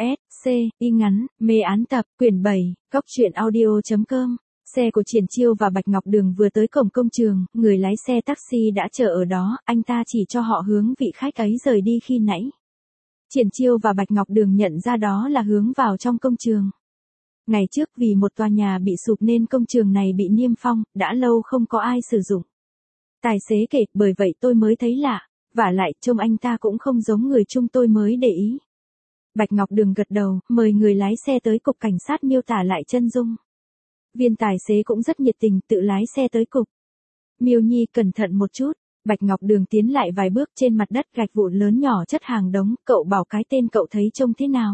S, C, y ngắn, mê án tập, quyển 7, góc truyện audio.com. Xe của Triển Chiêu và Bạch Ngọc Đường vừa tới cổng công trường, người lái xe taxi đã chờ ở đó, anh ta chỉ cho họ hướng vị khách ấy rời đi khi nãy. Triển Chiêu và Bạch Ngọc Đường nhận ra đó là hướng vào trong công trường. Ngày trước vì một tòa nhà bị sụp nên công trường này bị niêm phong, đã lâu không có ai sử dụng. Tài xế kể, bởi vậy tôi mới thấy lạ, vả lại trông anh ta cũng không giống người chung tôi mới để ý. Bạch Ngọc Đường gật đầu, mời người lái xe tới cục cảnh sát miêu tả lại chân dung. Viên tài xế cũng rất nhiệt tình, tự lái xe tới cục. Miêu Nhi cẩn thận một chút. Bạch Ngọc Đường tiến lại vài bước, trên mặt đất gạch vụn lớn nhỏ chất hàng đống, cậu bảo cái tên cậu thấy trông thế nào?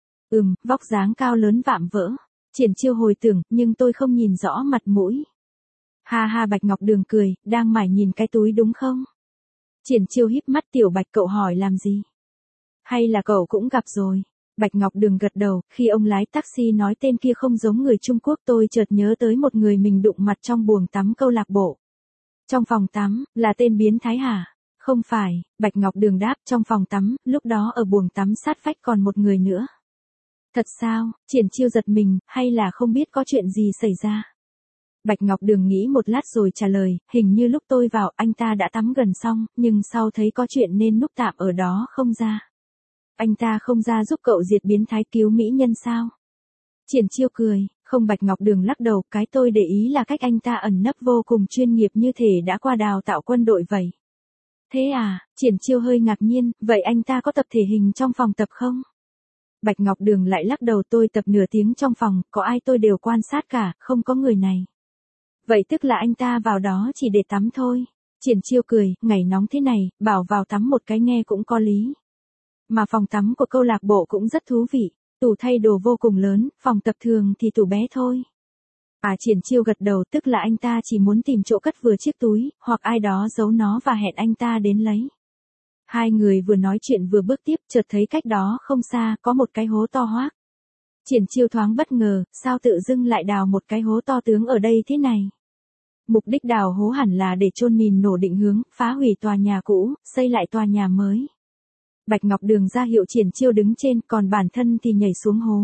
Vóc dáng cao lớn vạm vỡ. Triển Chiêu hồi tưởng, nhưng tôi không nhìn rõ mặt mũi. Ha ha, Bạch Ngọc Đường cười, đang mải nhìn cái túi đúng không? Triển Chiêu híp mắt, Tiểu Bạch cậu hỏi làm gì? Hay là cậu cũng gặp rồi? Bạch Ngọc Đường gật đầu, khi ông lái taxi nói tên kia không giống người Trung Quốc tôi chợt nhớ tới một người mình đụng mặt trong buồng tắm câu lạc bộ. Trong phòng tắm, là tên biến thái hả? Không phải, Bạch Ngọc Đường đáp, trong phòng tắm, lúc đó ở buồng tắm sát vách còn một người nữa. Thật sao? Triển Chiêu giật mình, hay là không biết có chuyện gì xảy ra? Bạch Ngọc Đường nghĩ một lát rồi trả lời, hình như lúc tôi vào anh ta đã tắm gần xong, nhưng sau thấy có chuyện nên núp tạm ở đó không ra. Anh ta không ra giúp cậu diệt biến thái cứu mỹ nhân sao? Triển Chiêu cười, không. Bạch Ngọc Đường lắc đầu, cái tôi để ý là cách anh ta ẩn nấp vô cùng chuyên nghiệp, như thể đã qua đào tạo quân đội vậy. Thế à? Triển Chiêu hơi ngạc nhiên, vậy anh ta có tập thể hình trong phòng tập không? Bạch Ngọc Đường lại lắc đầu, tôi tập nửa tiếng trong phòng, có ai tôi đều quan sát cả, không có người này. Vậy tức là anh ta vào đó chỉ để tắm thôi. Triển Chiêu cười, ngày nóng thế này, bảo vào tắm một cái nghe cũng có lý. Mà phòng tắm của câu lạc bộ cũng rất thú vị, tủ thay đồ vô cùng lớn, phòng tập thường thì tủ bé thôi. Triển Chiêu gật đầu, tức là anh ta chỉ muốn tìm chỗ cất vừa chiếc túi, hoặc ai đó giấu nó và hẹn anh ta đến lấy. Hai người vừa nói chuyện vừa bước tiếp, chợt thấy cách đó không xa, có một cái hố to hoác. Triển Chiêu thoáng bất ngờ, sao tự dưng lại đào một cái hố to tướng ở đây thế này? Mục đích đào hố hẳn là để chôn mìn nổ định hướng, phá hủy tòa nhà cũ, xây lại tòa nhà mới. Bạch Ngọc Đường ra hiệu Triển Chiêu đứng trên, còn bản thân thì nhảy xuống hố.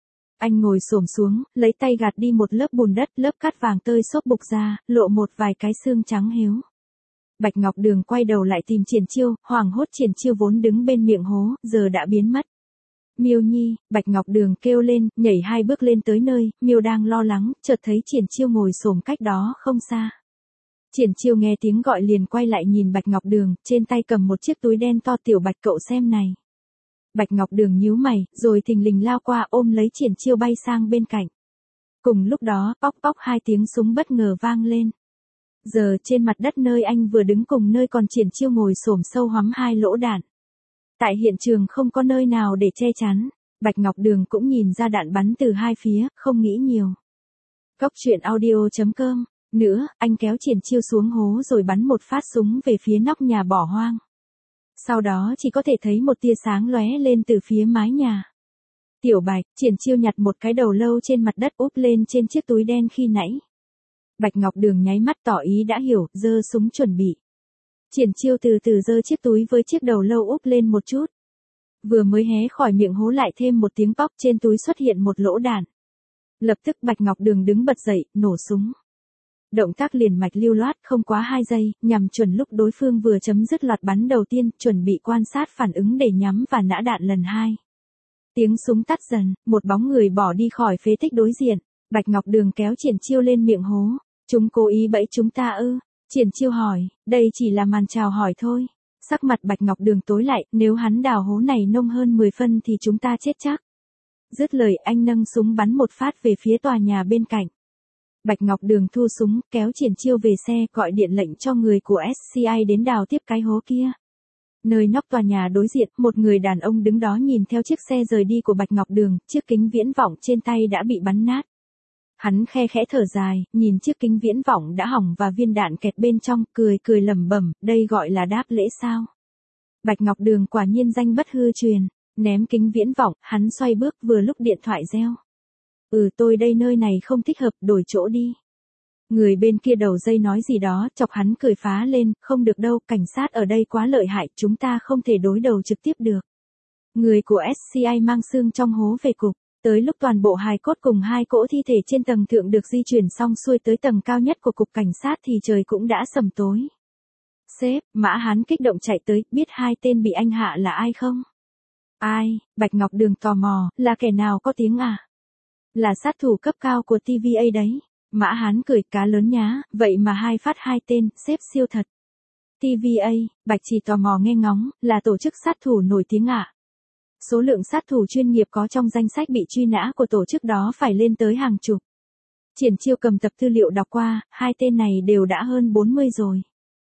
Anh ngồi xổm xuống, lấy tay gạt đi một lớp bùn đất, lớp cát vàng tơi xốp bục ra, lộ một vài cái xương trắng héo. Bạch Ngọc Đường quay đầu lại tìm Triển Chiêu, hoảng hốt. Triển Chiêu vốn đứng bên miệng hố, giờ đã biến mất. Miêu Nhi, Bạch Ngọc Đường kêu lên, nhảy 2 bước lên tới nơi, Miêu đang lo lắng, chợt thấy Triển Chiêu ngồi xổm cách đó không xa. Triển Chiêu nghe tiếng gọi liền quay lại nhìn Bạch Ngọc Đường, trên tay cầm một chiếc túi đen to, Tiểu Bạch cậu xem này. Bạch Ngọc Đường nhíu mày, rồi thình lình lao qua ôm lấy Triển Chiêu bay sang bên cạnh. Cùng lúc đó, póc póc 2 tiếng súng bất ngờ vang lên. Giờ trên mặt đất nơi anh vừa đứng cùng nơi còn Triển Chiêu ngồi xổm sâu hoắm 2 lỗ đạn. Tại hiện trường không có nơi nào để che chắn, Bạch Ngọc Đường cũng nhìn ra đạn bắn từ 2 phía, không nghĩ nhiều. Góc truyện audio.com. Nữa, anh kéo Triển Chiêu xuống hố rồi bắn một phát súng về phía nóc nhà bỏ hoang. Sau đó chỉ có thể thấy một tia sáng lóe lên từ phía mái nhà. Tiểu Bạch, Triển Chiêu nhặt một cái đầu lâu trên mặt đất úp lên trên chiếc túi đen khi nãy. Bạch Ngọc Đường nháy mắt tỏ ý đã hiểu, giơ súng chuẩn bị. Triển Chiêu từ từ giơ chiếc túi với chiếc đầu lâu úp lên một chút. Vừa mới hé khỏi miệng hố lại thêm một tiếng póc, trên túi xuất hiện một lỗ đạn. Lập tức Bạch Ngọc Đường đứng bật dậy, nổ súng. Động tác liền mạch lưu loát, không quá 2 giây, nhằm chuẩn lúc đối phương vừa chấm dứt loạt bắn đầu tiên, chuẩn bị quan sát phản ứng để nhắm và nã đạn lần 2. Tiếng súng tắt dần, một bóng người bỏ đi khỏi phế tích đối diện. Bạch Ngọc Đường kéo Triển Chiêu lên miệng hố. Chúng cố ý bẫy chúng ta ư? Triển Chiêu hỏi, đây chỉ là màn chào hỏi thôi. Sắc mặt Bạch Ngọc Đường tối lại, nếu hắn đào hố này nông hơn 10 phân thì chúng ta chết chắc. Dứt lời anh nâng súng bắn một phát về phía tòa nhà bên cạnh. Bạch Ngọc Đường thu súng, kéo Triển Chiêu về xe, gọi điện lệnh cho người của SCI đến đào tiếp cái hố kia. Nơi nóc tòa nhà đối diện, một người đàn ông đứng đó nhìn theo chiếc xe rời đi của Bạch Ngọc Đường, chiếc kính viễn vọng trên tay đã bị bắn nát. Hắn khe khẽ thở dài, nhìn chiếc kính viễn vọng đã hỏng và viên đạn kẹt bên trong, cười lẩm bẩm, đây gọi là đáp lễ sao? Bạch Ngọc Đường quả nhiên danh bất hư truyền, ném kính viễn vọng, hắn xoay bước vừa lúc điện thoại reo. Tôi đây, nơi này không thích hợp, đổi chỗ đi. Người bên kia đầu dây nói gì đó, chọc hắn cười phá lên, không được đâu, cảnh sát ở đây quá lợi hại, chúng ta không thể đối đầu trực tiếp được. Người của SCI mang xương trong hố về cục. Tới lúc toàn bộ hài cốt cùng 2 cỗ thi thể trên tầng thượng được di chuyển xong xuôi tới tầng cao nhất của cục cảnh sát thì trời cũng đã sầm tối. Sếp, Mã Hán kích động chạy tới, biết 2 tên bị anh hạ là ai không? Ai? Bạch Ngọc Đường tò mò, là kẻ nào có tiếng à? Là sát thủ cấp cao của TVA đấy. Mã Hán cười, cá lớn nhá, vậy mà 2 phát 2 tên, sếp siêu thật. TVA, Bạch chỉ tò mò nghe ngóng, là tổ chức sát thủ nổi tiếng ạ. Số lượng sát thủ chuyên nghiệp có trong danh sách bị truy nã của tổ chức đó phải lên tới hàng chục. Triển Chiêu cầm tập tư liệu đọc qua, 2 tên này đều đã hơn 40 rồi.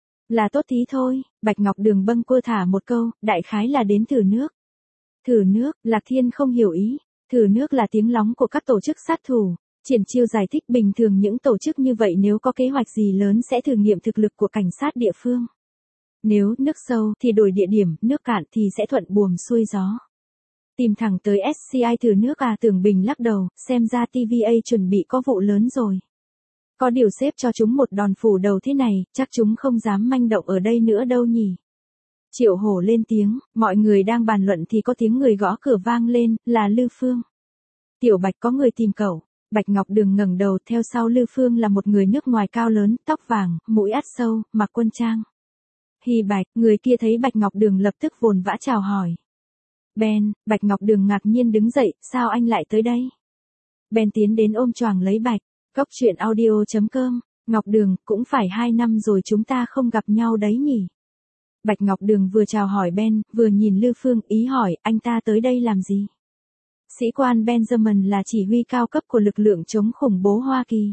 Là tốt tí thôi, Bạch Ngọc Đường bâng quơ thả một câu, đại khái là đến thử nước. Thử nước, Lạc Thiên không hiểu ý. Thử nước là tiếng lóng của các tổ chức sát thủ. Triển Chiêu giải thích bình thường những tổ chức như vậy nếu có kế hoạch gì lớn sẽ thử nghiệm thực lực của cảnh sát địa phương. Nếu nước sâu thì đổi địa điểm, nước cạn thì sẽ thuận buồm xuôi gió. Tìm thẳng tới SCI thử nước à? Tưởng Bình lắc đầu, xem ra TVA chuẩn bị có vụ lớn rồi. Có điều xếp cho chúng một đòn phủ đầu thế này, chắc chúng không dám manh động ở đây nữa đâu nhỉ. Triệu Hổ lên tiếng, mọi người đang bàn luận thì có tiếng người gõ cửa vang lên, là Lư Phương. Tiểu Bạch, có người tìm cậu. Bạch Ngọc Đường ngẩng đầu, theo sau Lư Phương là một người nước ngoài cao lớn, tóc vàng, mũi ắt sâu, mặc quân trang. Hi Bạch, người kia thấy Bạch Ngọc Đường lập tức vồn vã chào hỏi. Ben, Bạch Ngọc Đường ngạc nhiên đứng dậy, sao anh lại tới đây? Ben tiến đến ôm choàng lấy Bạch. Cốc truyện audio.com, Ngọc Đường, cũng phải 2 năm rồi chúng ta không gặp nhau đấy nhỉ? Bạch Ngọc Đường vừa chào hỏi Ben, vừa nhìn Lư Phương, ý hỏi, anh ta tới đây làm gì? Sĩ quan Benjamin là chỉ huy cao cấp của lực lượng chống khủng bố Hoa Kỳ.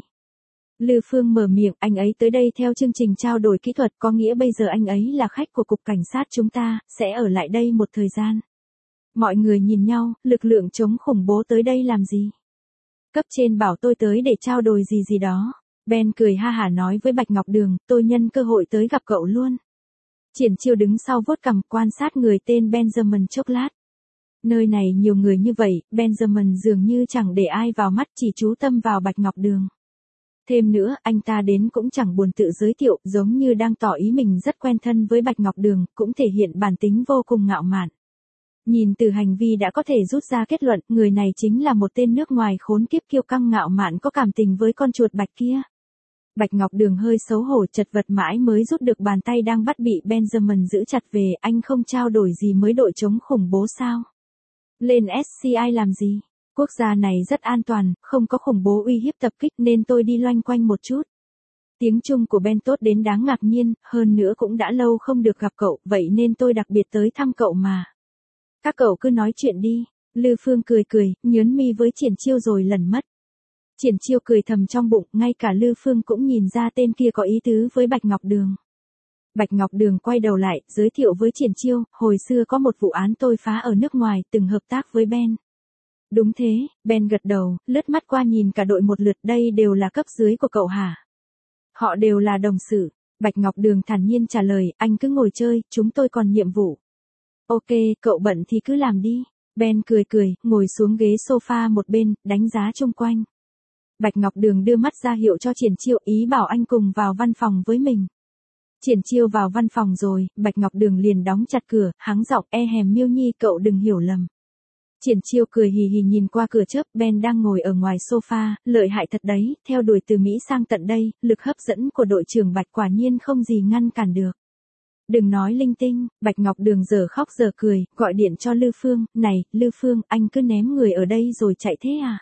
Lư Phương mở miệng, anh ấy tới đây theo chương trình trao đổi kỹ thuật, có nghĩa bây giờ anh ấy là khách của cục cảnh sát chúng ta, sẽ ở lại đây một thời gian. Mọi người nhìn nhau, lực lượng chống khủng bố tới đây làm gì? Cấp trên bảo tôi tới để trao đổi gì đó. Ben cười ha hả nói với Bạch Ngọc Đường, tôi nhân cơ hội tới gặp cậu luôn. Triển Chiêu đứng sau vuốt cằm quan sát người tên Benjamin chốc lát. Nơi này nhiều người như vậy, Benjamin dường như chẳng để ai vào mắt, chỉ chú tâm vào Bạch Ngọc Đường. Thêm nữa, anh ta đến cũng chẳng buồn tự giới thiệu, giống như đang tỏ ý mình rất quen thân với Bạch Ngọc Đường, cũng thể hiện bản tính vô cùng ngạo mạn. Nhìn từ hành vi đã có thể rút ra kết luận, người này chính là một tên nước ngoài khốn kiếp kiêu căng ngạo mạn có cảm tình với con chuột bạch kia. Bạch Ngọc Đường hơi xấu hổ chật vật mãi mới rút được bàn tay đang bắt bị Benjamin giữ chặt về, anh không trao đổi gì mới đội chống khủng bố sao? Lên SCI làm gì? Quốc gia này rất an toàn, không có khủng bố uy hiếp tập kích nên tôi đi loanh quanh một chút. Tiếng Trung của Ben tốt đến đáng ngạc nhiên, hơn nữa cũng đã lâu không được gặp cậu, vậy nên tôi đặc biệt tới thăm cậu mà. Các cậu cứ nói chuyện đi. Lư Phương cười cười, nhớn mi với Triển Chiêu rồi lẩn mất. Triển Chiêu cười thầm trong bụng, ngay cả Lư Phương cũng nhìn ra tên kia có ý tứ với Bạch Ngọc Đường. Bạch Ngọc Đường quay đầu lại, giới thiệu với Triển Chiêu, hồi xưa có một vụ án tôi phá ở nước ngoài, từng hợp tác với Ben. Đúng thế, Ben gật đầu, lướt mắt qua nhìn cả đội một lượt, đây đều là cấp dưới của cậu hả? Họ đều là đồng sự. Bạch Ngọc Đường thản nhiên trả lời, anh cứ ngồi chơi, chúng tôi còn nhiệm vụ. Ok, cậu bận thì cứ làm đi. Ben cười cười, ngồi xuống ghế sofa một bên, đánh giá chung quanh. Bạch Ngọc Đường đưa mắt ra hiệu cho Triển Chiêu, ý bảo anh cùng vào văn phòng với mình. Triển Chiêu vào văn phòng rồi, Bạch Ngọc Đường liền đóng chặt cửa, hắng giọng, Miêu Nhi, cậu đừng hiểu lầm. Triển Chiêu cười hì hì nhìn qua cửa chớp, Ben đang ngồi ở ngoài sofa, lợi hại thật đấy, theo đuổi từ Mỹ sang tận đây, lực hấp dẫn của đội trưởng Bạch quả nhiên không gì ngăn cản được. Đừng nói linh tinh, Bạch Ngọc Đường giờ khóc giờ cười, gọi điện cho Lư Phương, này, Lư Phương, anh cứ ném người ở đây rồi chạy thế à?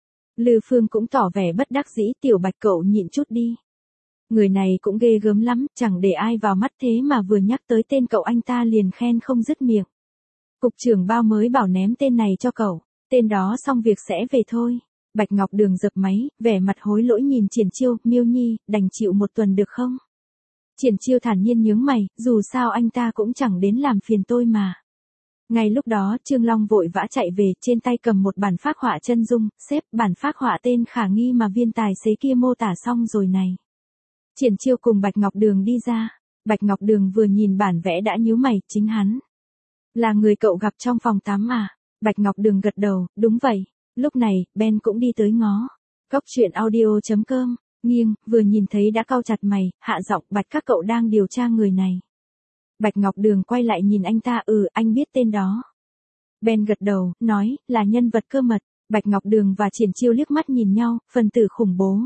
Lư Phương cũng tỏ vẻ bất đắc dĩ, Tiểu Bạch cậu nhịn chút đi. Người này cũng ghê gớm lắm, chẳng để ai vào mắt thế mà vừa nhắc tới tên cậu anh ta liền khen không dứt miệng. Cục trưởng Bao mới bảo ném tên này cho cậu, tên đó xong việc sẽ về thôi. Bạch Ngọc Đường giật máy, vẻ mặt hối lỗi nhìn Triển Chiêu, Miêu Nhi, đành chịu một tuần được không? Triển Chiêu thản nhiên nhướng mày, dù sao anh ta cũng chẳng đến làm phiền tôi mà. Ngay lúc đó, Trương Long vội vã chạy về, trên tay cầm một bản phác họa chân dung, sếp, bản phác họa tên khả nghi mà viên tài xế kia mô tả xong rồi này. Triển Chiêu cùng Bạch Ngọc Đường đi ra. Bạch Ngọc Đường vừa nhìn bản vẽ đã nhíu mày, chính hắn. Là người cậu gặp trong phòng tắm à? Bạch Ngọc Đường gật đầu, đúng vậy. Lúc này, Ben cũng đi tới ngó. Cốc truyện audio.com, nghiêng, vừa nhìn thấy đã cau chặt mày, hạ giọng, Bạch các cậu đang điều tra người này. Bạch Ngọc Đường quay lại nhìn anh ta, anh biết tên đó. Ben gật đầu, nói, là nhân vật cơ mật. Bạch Ngọc Đường và Triển Chiêu liếc mắt nhìn nhau, phần tử khủng bố.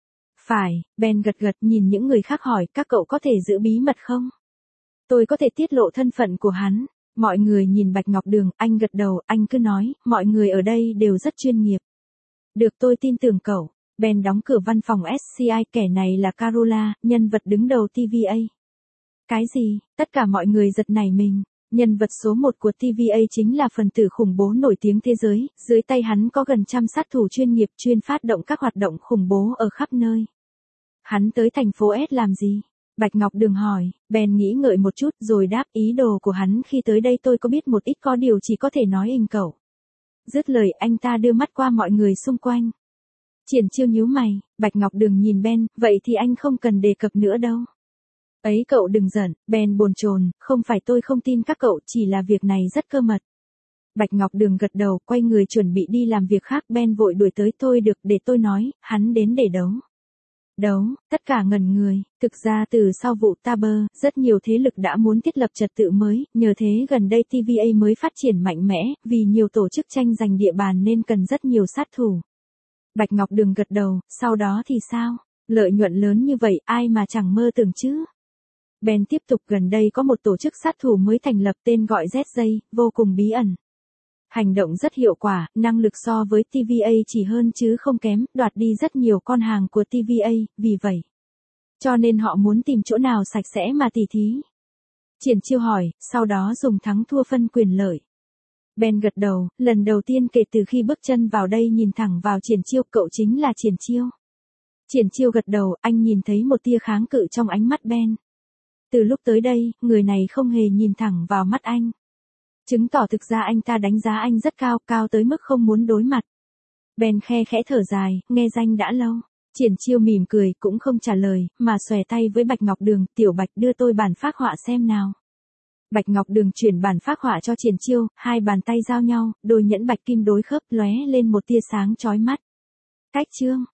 Phải, Ben gật gật nhìn những người khác hỏi, các cậu có thể giữ bí mật không? Tôi có thể tiết lộ thân phận của hắn. Mọi người nhìn Bạch Ngọc Đường, anh gật đầu, anh cứ nói, mọi người ở đây đều rất chuyên nghiệp. Được, tôi tin tưởng cậu. Ben đóng cửa văn phòng SCI, kẻ này là Carola, nhân vật đứng đầu TVA. Cái gì? Tất cả mọi người giật nảy mình. Nhân vật số 1 của TVA chính là phần tử khủng bố nổi tiếng thế giới, dưới tay hắn có gần trăm sát thủ chuyên nghiệp chuyên phát động các hoạt động khủng bố ở khắp nơi. Hắn tới thành phố S làm gì? Bạch Ngọc Đường hỏi. Ben nghĩ ngợi một chút rồi đáp, ý đồ của hắn khi tới đây tôi có biết một ít, có điều chỉ có thể nói hình cậu. Dứt lời anh ta đưa mắt qua mọi người xung quanh. Triển Chiêu nhíu mày, Bạch Ngọc Đường nhìn Ben, vậy thì anh không cần đề cập nữa đâu. Ấy cậu đừng giận, Ben bồn chồn, không phải tôi không tin các cậu, chỉ là việc này rất cơ mật. Bạch Ngọc Đường gật đầu, quay người chuẩn bị đi làm việc khác, Ben vội đuổi tới, tôi được, để tôi nói, hắn đến để đấu. Đấu, tất cả ngẩn người, thực ra từ sau vụ Taber, rất nhiều thế lực đã muốn thiết lập trật tự mới, nhờ thế gần đây TVA mới phát triển mạnh mẽ, vì nhiều tổ chức tranh giành địa bàn nên cần rất nhiều sát thủ. Bạch Ngọc Đường gật đầu, sau đó thì sao? Lợi nhuận lớn như vậy, ai mà chẳng mơ tưởng chứ? Ben tiếp tục, gần đây có một tổ chức sát thủ mới thành lập tên gọi ZJ, vô cùng bí ẩn. Hành động rất hiệu quả, năng lực so với TVA chỉ hơn chứ không kém, đoạt đi rất nhiều con hàng của TVA, vì vậy. Cho nên họ muốn tìm chỗ nào sạch sẽ mà tỉ thí. Triển Chiêu hỏi, sau đó dùng thắng thua phân quyền lợi. Ben gật đầu, lần đầu tiên kể từ khi bước chân vào đây nhìn thẳng vào Triển Chiêu, cậu chính là Triển Chiêu. Triển Chiêu gật đầu, anh nhìn thấy một tia kháng cự trong ánh mắt Ben. Từ lúc tới đây, người này không hề nhìn thẳng vào mắt anh. Chứng tỏ thực ra anh ta đánh giá anh rất cao, cao tới mức không muốn đối mặt. Ben khe khẽ thở dài, nghe danh đã lâu. Triển Chiêu mỉm cười, cũng không trả lời, mà xòe tay với Bạch Ngọc Đường, Tiểu Bạch đưa tôi bản phác họa xem nào. Bạch Ngọc Đường chuyển bản phác họa cho Triển Chiêu, hai bàn tay giao nhau, đôi nhẫn bạch kim đối khớp lóe lên một tia sáng chói mắt. Cách chương.